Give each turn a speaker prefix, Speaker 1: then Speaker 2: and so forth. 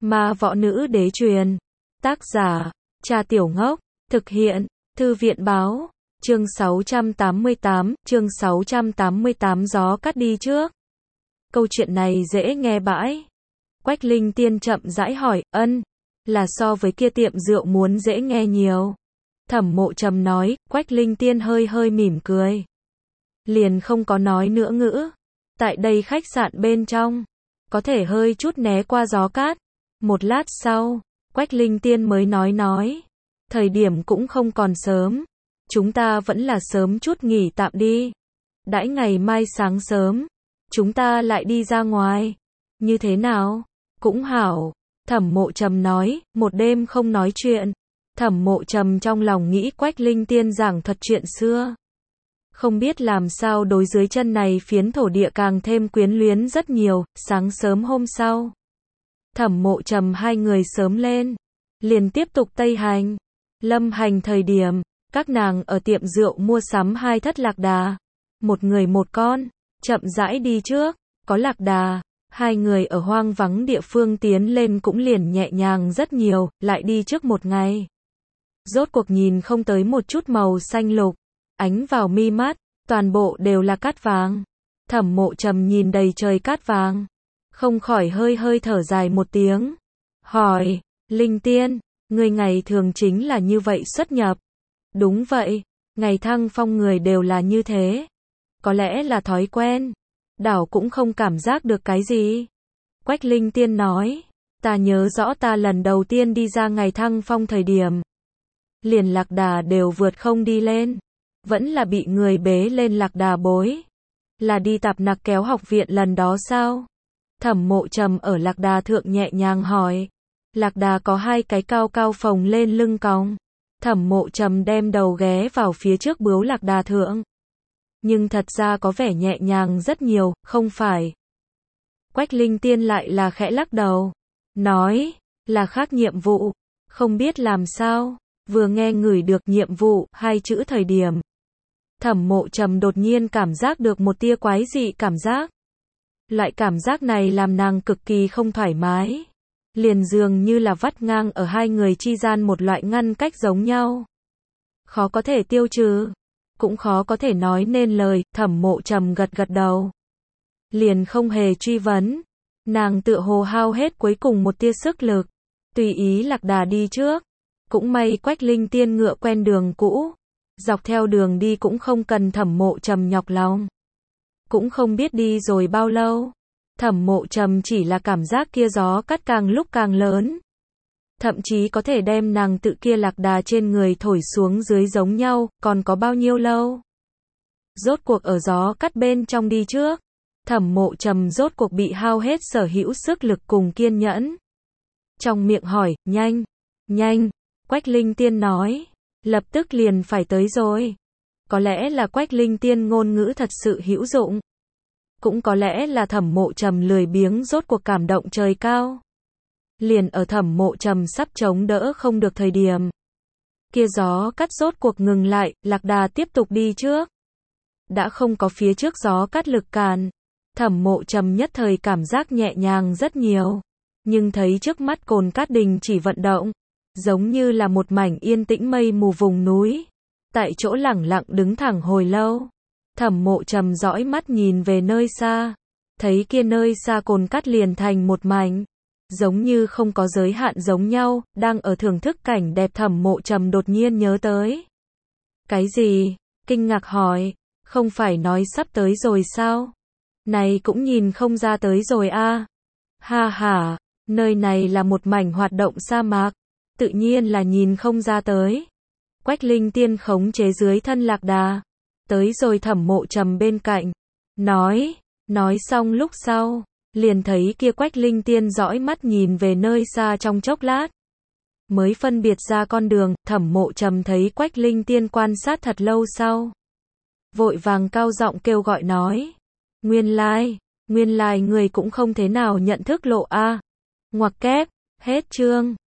Speaker 1: Ma võ nữ đế truyền. Tác giả, Cha Tiểu Ngốc. Thực hiện, Thư viện báo. Chương 688, gió cắt đi trước. Câu chuyện này dễ nghe bãi. Quách Linh Tiên chậm rãi hỏi, là so với kia tiệm rượu muốn dễ nghe nhiều. Thẩm Mộ Trầm nói, Quách Linh Tiên hơi hơi mỉm cười. Liền không có nói nữa ngữ. Tại đây khách sạn bên trong, có thể hơi chút né qua gió cát. Một lát sau, Quách Linh Tiên mới nói. Thời điểm cũng không còn sớm. Chúng ta vẫn là sớm chút nghỉ tạm đi. Đãi ngày mai sáng sớm, chúng ta lại đi ra ngoài. Như thế nào? Cũng hảo. Thẩm Mộ Trầm nói, một đêm không nói chuyện. Thẩm Mộ Trầm trong lòng nghĩ Quách Linh Tiên giảng thuật chuyện xưa. Không biết làm sao đối dưới chân này phiến thổ địa càng thêm quyến luyến rất nhiều. Sáng sớm hôm sau, Thẩm Mộ Trầm hai người sớm lên, liền tiếp tục tây hành. Lâm hành thời điểm, các nàng ở tiệm rượu mua sắm 2 thất lạc đà. Một người một con, chậm rãi đi trước, có lạc đà. Hai người ở hoang vắng địa phương tiến lên cũng liền nhẹ nhàng rất nhiều, lại đi trước một ngày. Rốt cuộc nhìn không tới một chút màu xanh lục, ánh vào mi mắt, toàn bộ đều là cát vàng. Thẩm Mộ Trầm nhìn đầy trời cát vàng, không khỏi hơi hơi thở dài một tiếng. Hỏi, Linh Tiên, người ngày thường chính là như vậy xuất nhập? Đúng vậy, ngày Thăng Phong người đều là như thế. Có lẽ là thói quen, đảo cũng không cảm giác được cái gì. Quách Linh Tiên nói, ta nhớ rõ ta lần đầu tiên đi ra ngày Thăng Phong thời điểm, liền lạc đà đều vượt không đi lên, vẫn là bị người bế lên lạc đà bối. Là đi tạp nặc kéo học viện lần đó sao? Thẩm Mộ Trầm ở lạc đà thượng nhẹ nhàng hỏi. Lạc đà có 2 cái cao cao phồng lên lưng cong. Thẩm Mộ Trầm đem đầu ghé vào phía trước bướu lạc đà thượng. Nhưng thật ra có vẻ nhẹ nhàng rất nhiều, không phải? Quách Linh Tiên lại là khẽ lắc đầu. Nói, là khác nhiệm vụ. Không biết làm sao, vừa nghe ngửi được nhiệm vụ 2 chữ thời điểm. Thẩm Mộ Trầm đột nhiên cảm giác được một tia quái dị cảm giác. Loại cảm giác này làm nàng cực kỳ không thoải mái. Liền dường như là vắt ngang ở hai người chi gian một loại ngăn cách giống nhau. Khó có thể tiêu trừ, cũng khó có thể nói nên lời. Thẩm Mộ Trầm gật gật đầu, liền không hề truy vấn. Nàng tựa hồ hao hết cuối cùng một tia sức lực, tùy ý lạc đà đi trước. Cũng may Quách Linh Tiên ngựa quen đường cũ, dọc theo đường đi cũng không cần Thẩm Mộ Trầm nhọc lòng. Cũng không biết đi rồi bao lâu, Thẩm Mộ Trầm chỉ là cảm giác kia gió cắt càng lúc càng lớn. Thậm chí có thể đem nàng tự kia lạc đà trên người thổi xuống dưới giống nhau. Còn có bao nhiêu lâu? Rốt cuộc ở gió cắt bên trong đi trước, Thẩm Mộ Trầm rốt cuộc bị hao hết sở hữu sức lực cùng kiên nhẫn. Trong miệng hỏi, nhanh. Quách Linh Tiên nói, lập tức liền phải tới rồi. Có lẽ là Quách Linh Tiên ngôn ngữ thật sự hữu dụng. Cũng có lẽ là Thẩm Mộ Trầm lười biếng rốt cuộc cảm động trời cao. Liền ở Thẩm Mộ Trầm sắp chống đỡ không được thời điểm, kia gió cắt rốt cuộc ngừng lại, lạc đà tiếp tục đi trước. Đã không có phía trước gió cắt lực cản, Thẩm Mộ Trầm nhất thời cảm giác nhẹ nhàng rất nhiều. Nhưng thấy trước mắt cồn cát đình chỉ vận động, giống như là một mảnh yên tĩnh mây mù vùng núi. Tại chỗ lẳng lặng đứng thẳng hồi lâu. Thẩm Mộ Trầm dõi mắt nhìn về nơi xa, thấy kia nơi xa cồn cát liền thành một mảnh, giống như không có giới hạn giống nhau. Đang ở thưởng thức cảnh đẹp Thẩm Mộ Trầm đột nhiên nhớ tới. Cái gì? Kinh ngạc hỏi, không phải nói sắp tới rồi sao? Này cũng nhìn không ra tới rồi a. Ha ha, nơi này là một mảnh hoạt động sa mạc, tự nhiên là nhìn không ra tới. Quách Linh Tiên khống chế dưới thân lạc đà, tới rồi Thẩm Mộ Trầm bên cạnh, nói xong lúc sau, liền thấy kia Quách Linh Tiên dõi mắt nhìn về nơi xa trong chốc lát, mới phân biệt ra con đường. Thẩm Mộ Trầm thấy Quách Linh Tiên quan sát thật lâu sau, vội vàng cao giọng kêu gọi nói, nguyên lai người cũng không thế nào nhận thức lộ a. Ngoặc kép, hết chương.